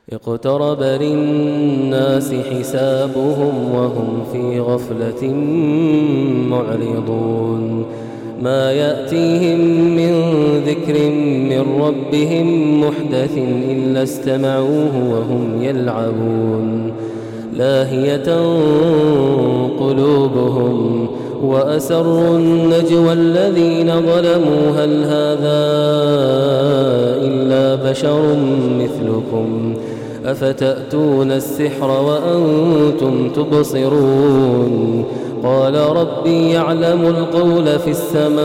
اقترب للناس حسابهم وهم في غفلة معرضون ما يأتيهم من ذكر من ربهم محدث إلا استمعوه وهم يلعبون لاهية قلوبهم وأسروا النجوى الذين ظلموا هل هذا إلا بشر مثلكم أفتأتون السحر وأنتم تبصرون قال ربي يعلم القول في السماء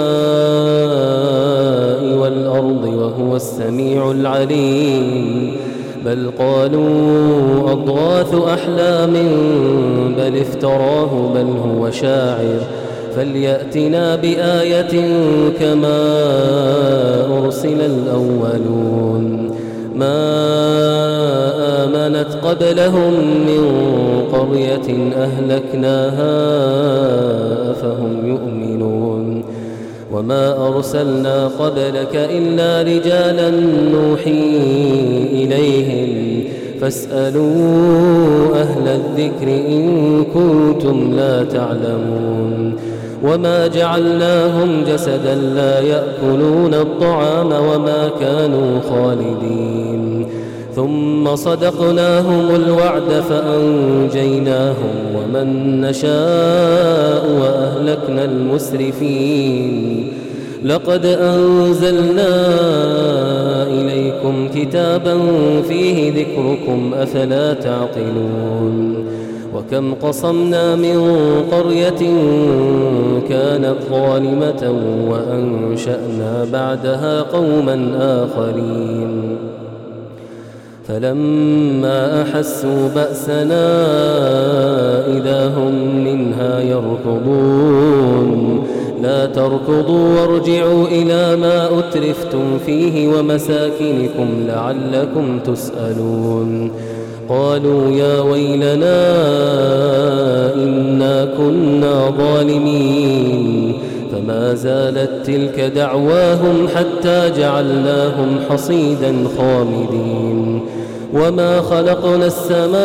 والأرض وهو السميع العليم بل قالوا أضغاث أحلام بل افتراه بل هو شاعر فليأتنا بآية كما أرسل الأولون ما آمنت قبلهم من قرية أهلكناها أفهم يؤمنون وما أرسلنا قبلك إلا رجالا نوحي إليهم فاسألوا أهل الذكر إن كنتم لا تعلمون وما جعلناهم جسدا لا يأكلون الطعام وما كانوا خالدين ثم صدقناهم الوعد فأنجيناهم ومن نشاء وأهلكنا المسرفين لقد أنزلنا إليكم كتابا فيه ذكركم أفلا تعقلون وكم قصمنا من قرية كانت ظالمة وأنشأنا بعدها قوما آخرين فلما أحسوا بأسنا إذا هم منها يركضون لا تركضوا وارجعوا إلى ما أترفتم فيه ومساكنكم لعلكم تسألون قالوا يا ويلنا إنا كنا ظالمين فما زالت تلك دعواهم حتى جعلناهم حصيدا خامدين وما خلقنا السماء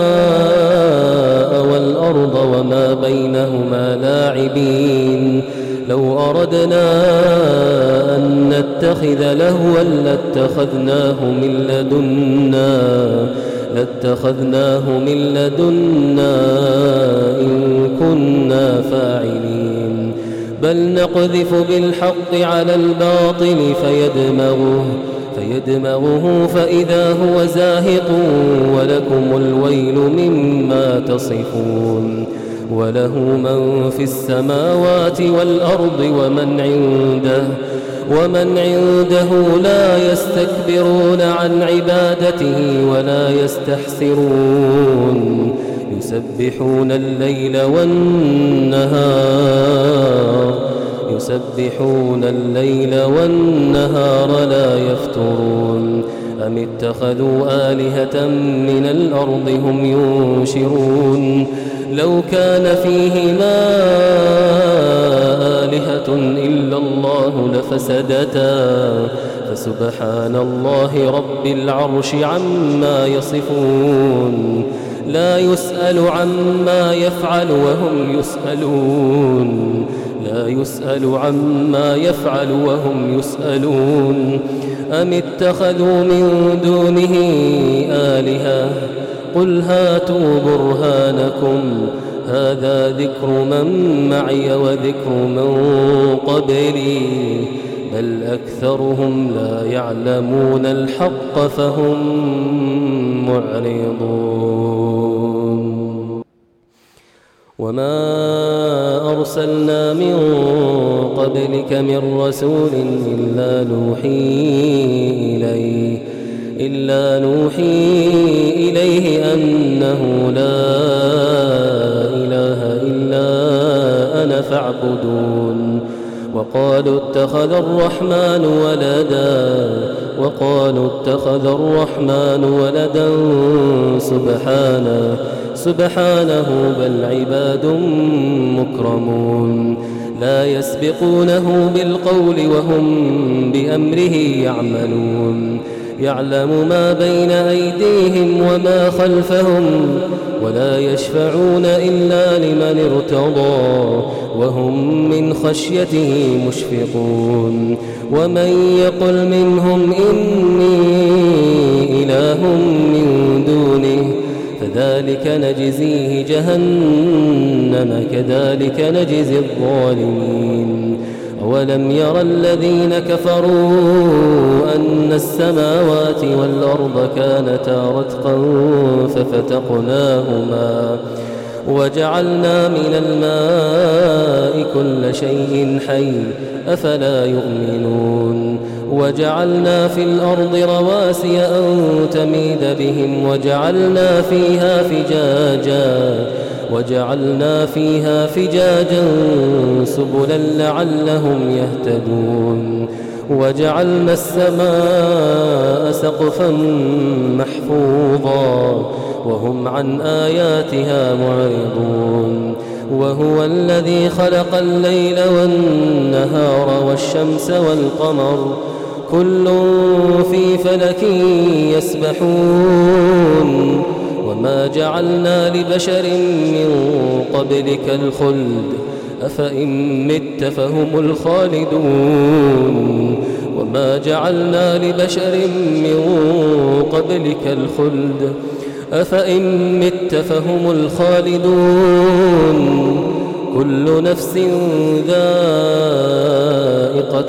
والأرض وما بينهما لاعبين لو أردنا أن نتخذ لهوا لاتخذناه من لدنا إن كنا فاعلين بل نقذف بالحق على الباطل فيدمغه فإذا هو زاهق ولكم الويل مما تصفون وله من في السماوات والأرض ومن عنده لا يستكبرون عن عبادته ولا يستحسرون يسبحون الليل والنهار لا يفترون أم اتخذوا آلهة من الأرض هم ينشرون لو كان فيهما آلهة إلا الله لفسدتا فسبحان الله رب العرش عما يصفون لا يسأل عما يفعل وهم يسألون أم اتخذوا من دونه آلهة قل هاتوا برهانكم هذا ذكر من معي وذكر من قبلي بل أكثرهم لا يعلمون الحق فهم معرضون وما أرسلنا من قبلك من رسول إلا نوحي إليه أنه لا إله إلا أنا فاعبدون وقالوا اتخذ الرحمن ولدا سبحانه بل عباد مكرمون لا يسبقونه بالقول وهم بأمره يعملون يعلم ما بين أيديهم وما خلفهم ولا يشفعون إلا لمن ارتضى وهم من خشيته مشفقون ومن يقل منهم إني إله من دونه فذلك نجزيه جهنم كذلك نجزي الظالمين أولم ير الذين كفروا أن السماوات والأرض كانتا رتقا ففتقناهما وجعلنا من الماء كل شيء حي أفلا يؤمنون وجعلنا في الأرض رواسي أن تميد بهم وجعلنا فيها فجاجا سبلا لعلهم يهتدون وجعلنا السماء سقفا محفوظا وهم عن آياتها معرضون وهو الذي خلق الليل والنهار والشمس والقمر كل في فلك يسبحون وما جعلنا لبشر من قبلك الخلد أفإن مت فهم الخالدون وما جعلنا لبشر من قبلك الخلد أفإن مت فهم الخالدون كل نفس ذائقة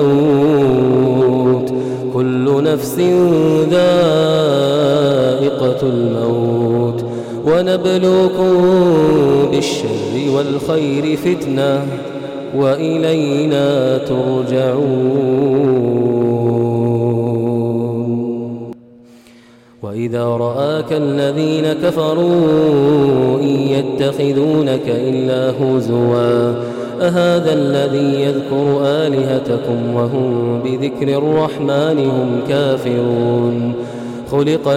الموت ونبلوكم بالشر والخير فتنة وإلينا ترجعون وإذا رآك الذين كفروا إن يتخذونك إلا هزوا أهذا الذي يذكر آلهتكم وهم بذكر الرحمن هم كافرون خلق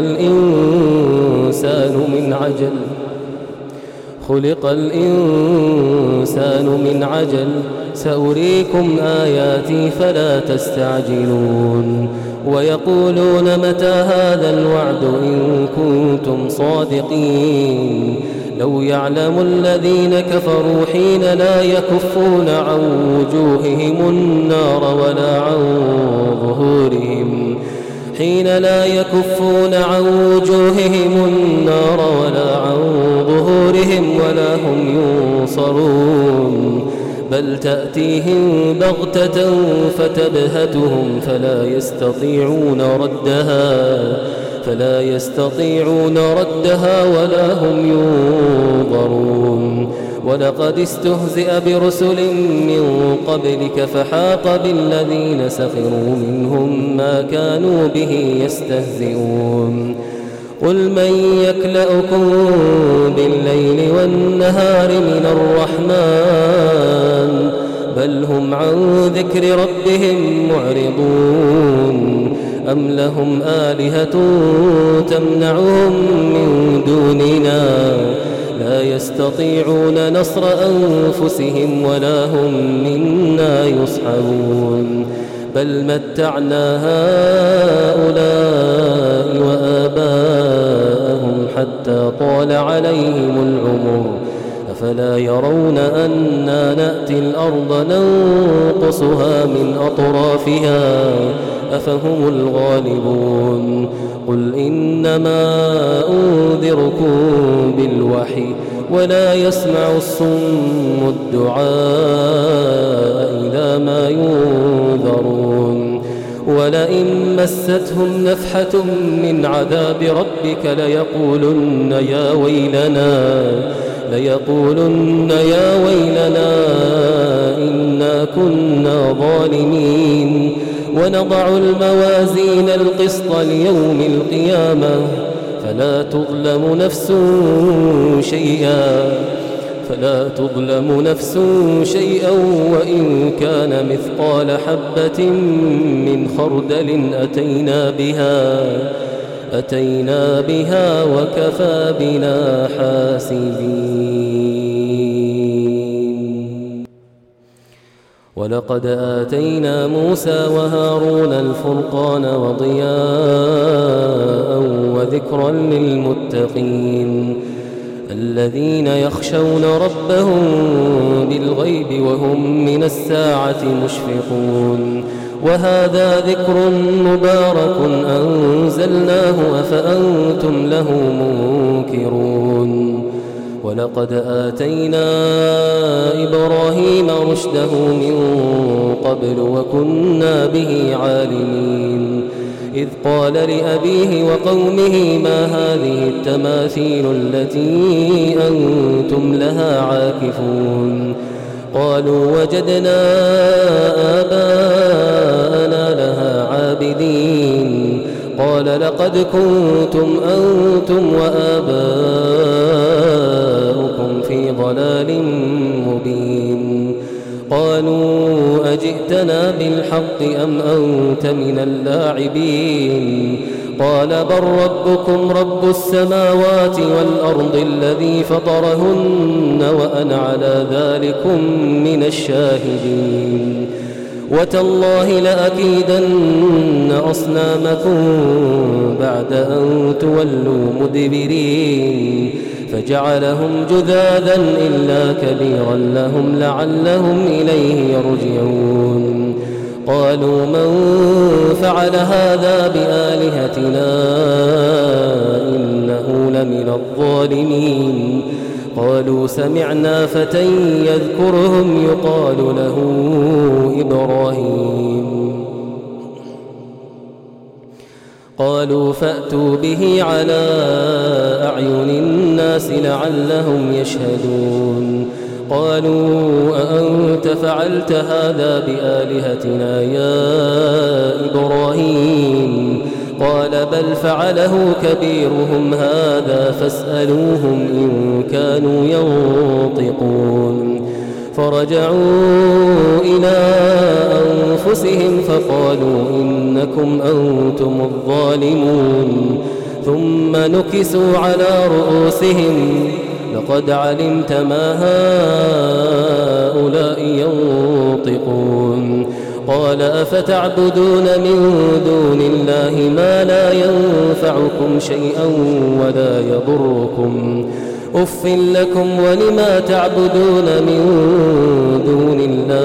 الإنسان من عجل سأريكم آياتي فلا تستعجلون ويقولون متى هذا الوعد إن كنتم صادقين لو يعلم الذين كفروا حين لا يكفون عن وجوههم النار ولا عن ظهورهم ولا هم ينصرون بل تأتيهم بغتة فتبهتهم فلا يستطيعون ردها ولا هم ينظرون ولقد استهزئ برسل من قبلك فحاق بالذين سخروا منهم ما كانوا به يستهزئون قل من يكلأكم بالليل والنهار من الرحمن بل هم عن ذكر ربهم معرضون أم لهم آلهة تمنعهم من دوننا لا يستطيعون نصر أنفسهم ولا هم منا يصحبون بل متعنا هؤلاء وآباءهم حتى طال عليهم العمر أفلا يرون أنا نأتي الأرض ننقصها من أطرافها أفهم الغالبون قل إنما أنذركم بالوحي ولا يسمع الصم الدعاء إذا ما ينذرون ولئن مستهم نفحة من عذاب ربك ليقولن يا ويلنا إنا كنا ظالمين ونضع الموازين القسط ليوم القيامة فلا تظلم نفس شيئا وإن كان مثقال حبة من خردل أتينا بها وكفى بنا حاسبين ولقد آتينا موسى وهارون الفرقان وضياء وذكرا للمتقين الذين يخشون ربهم بالغيب وهم من الساعة مشفقون وهذا ذكر مبارك أنزلناه أفأنتم له منكرون ولقد آتينا إبراهيم رشده من قبل وكنا به عالمين إذ قال لأبيه وقومه ما هذه التماثيل التي أنتم لها عاكفون قالوا وجدنا آباءنا لها عابدين قال لقد كنتم أنتم وآباؤكم في ضلال مبين قالوا أجئتنا بالحق أم أنت من اللاعبين قال بل ربكم رب السماوات والأرض الذي فطرهن وأنا على ذلكم من الشاهدين وتالله لأكيدن أصنامكم بعد أن تولوا مدبرين فجعلهم جذاذا إلا كبيرا لهم لعلهم إليه يرجعون قالوا من فعل هذا بآلهتنا إنه لمن الظالمين قالوا سمعنا فتى يذكرهم يقال له إبراهيم قالوا فأتوا به على أعين الناس لعلهم يشهدون قالوا أأنت فعلت هذا بآلهتنا يا إبراهيم قال بل فعله كبيرهم هذا فاسألوهم إن كانوا ينطقون فرجعوا إلى أنفسهم فقالوا إنكم أنتم الظالمون ثم نكسوا على رؤوسهم لقد علمت ما هؤلاء ينطقون قال أفتعبدون من دون الله ما لا ينفعكم شيئا ولا يضركم أف لكم ولما تعبدون من دون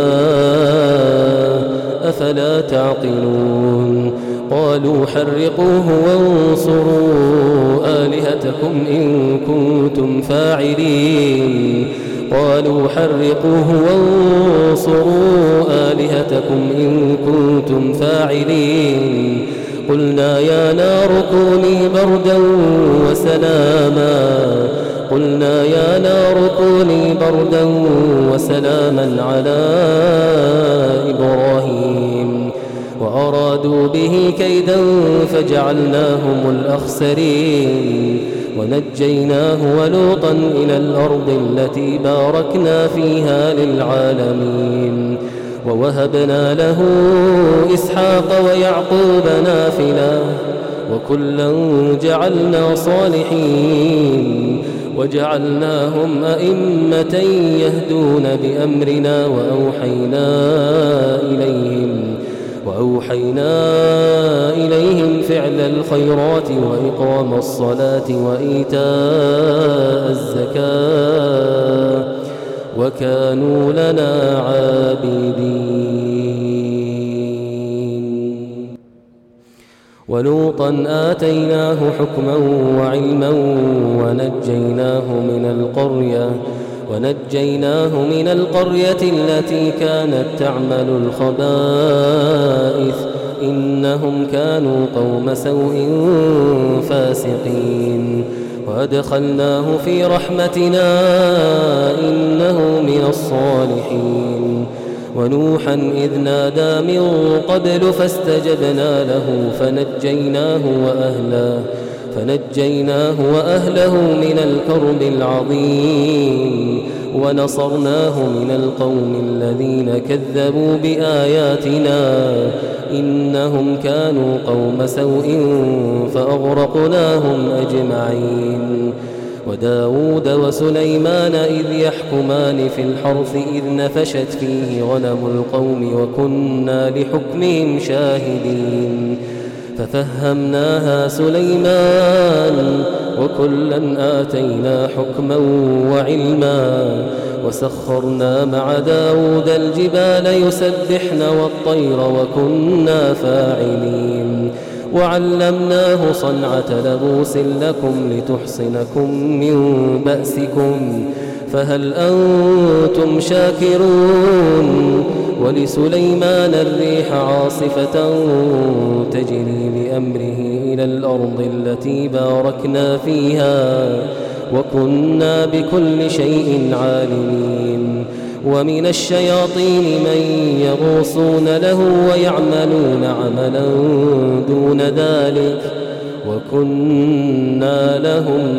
الله أفلا تعقلون قالوا حرقوه وانصروا آلهتكم إن كنتم فاعلين قالوا حرقوه وانصروا آلهتكم إن كنتم فاعلين قلنا يا نار كوني بردا وسلاما على إبراهيم وأرادوا به كيدا فجعلناهم الأخسرين ونجيناه ولوطا إلى الأرض التي باركنا فيها للعالمين ووهبنا له إسحاق ويعقوب نافلة وكلا جعلنا صالحين وجعلناهم أئمة يهدون بأمرنا وأوحينا إليهم فعل الخيرات وإقام الصلاة وإيتاء الزكاة وكانوا لنا عابدين ولوطا آتيناه حكما وعلما ونجيناه من القرية التي كانت تعمل الخبائث إنهم كانوا قوم سوء فاسقين وأدخلناه في رحمتنا إنه من الصالحين ونوحا إذ نادى من قبل فاستجبنا له فنجيناه وأهله من الكرب العظيم ونصرناه من القوم الذين كذبوا بآياتنا إنهم كانوا قوم سوء فأغرقناهم أجمعين وداود وسليمان إذ يحكمان في الحرث إذ نفشت فيه غنم القوم وكنا لحكمهم شاهدين ففهمناها سليمان وكلا آتينا حكما وعلما وسخرنا مع داود الجبال يسبحن والطير وكنا فاعلين وعلمناه صنعة لبوس لكم لتحصنكم من بأسكم فهل أنتم شاكرون ولسليمان الريح عاصفة تجري بأمره إلى الأرض التي باركنا فيها وكنا بكل شيء عالمين ومن الشياطين من يغوصون له ويعملون عملا دون ذلك وكنا لهم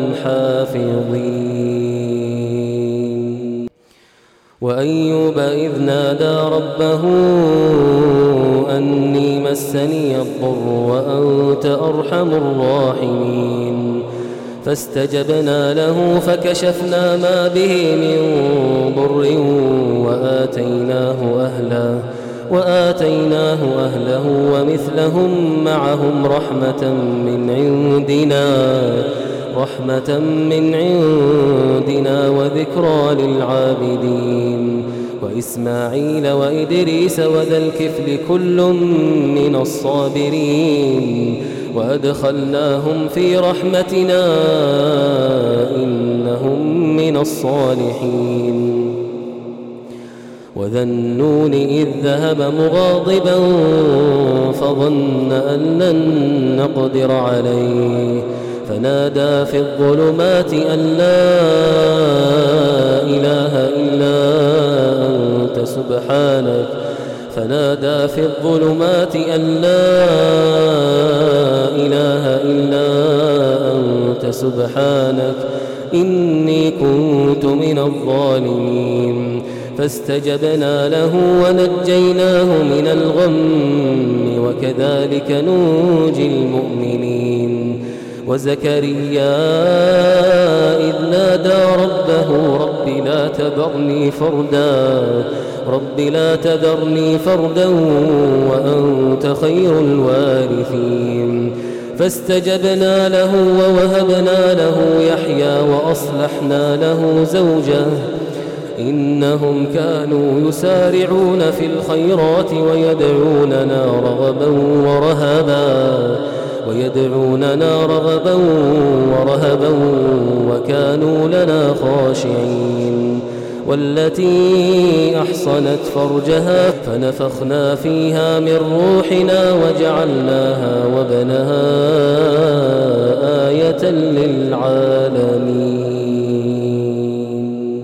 حافظين وأيوب إذ نادى ربه أني مسني الضر وأنت أرحم الراحمين فاستجبنا له فكشفنا ما به من ضر وآتيناه أهله ومثلهم معهم رحمة من عندنا وذكرى للعابدين وإسماعيل وإدريس وذا الكفل كل من الصابرين وأدخلناهم في رحمتنا إنهم من الصالحين وذا النون إذ ذهب مغاضبا فظن أن لن نقدر عليه فنادى في الظلمات أن لا إله إلا أنت سبحانك إني كنت من الظالمين فاستجبنا له ونجيناه من الغم وكذلك ننجي المؤمنين وزكريا إذ نادى ربه رب لا تذرني فردا وأنت خير الوارثين فاستجبنا له ووهبنا له يحيى وأصلحنا له زوجه إنهم كانوا يسارعون في الخيرات ويدعوننا رغبا ورهبا وكانوا لنا خاشعين والتي أحصنت فرجها فنفخنا فيها من روحنا وجعلناها وابنها آية للعالمين.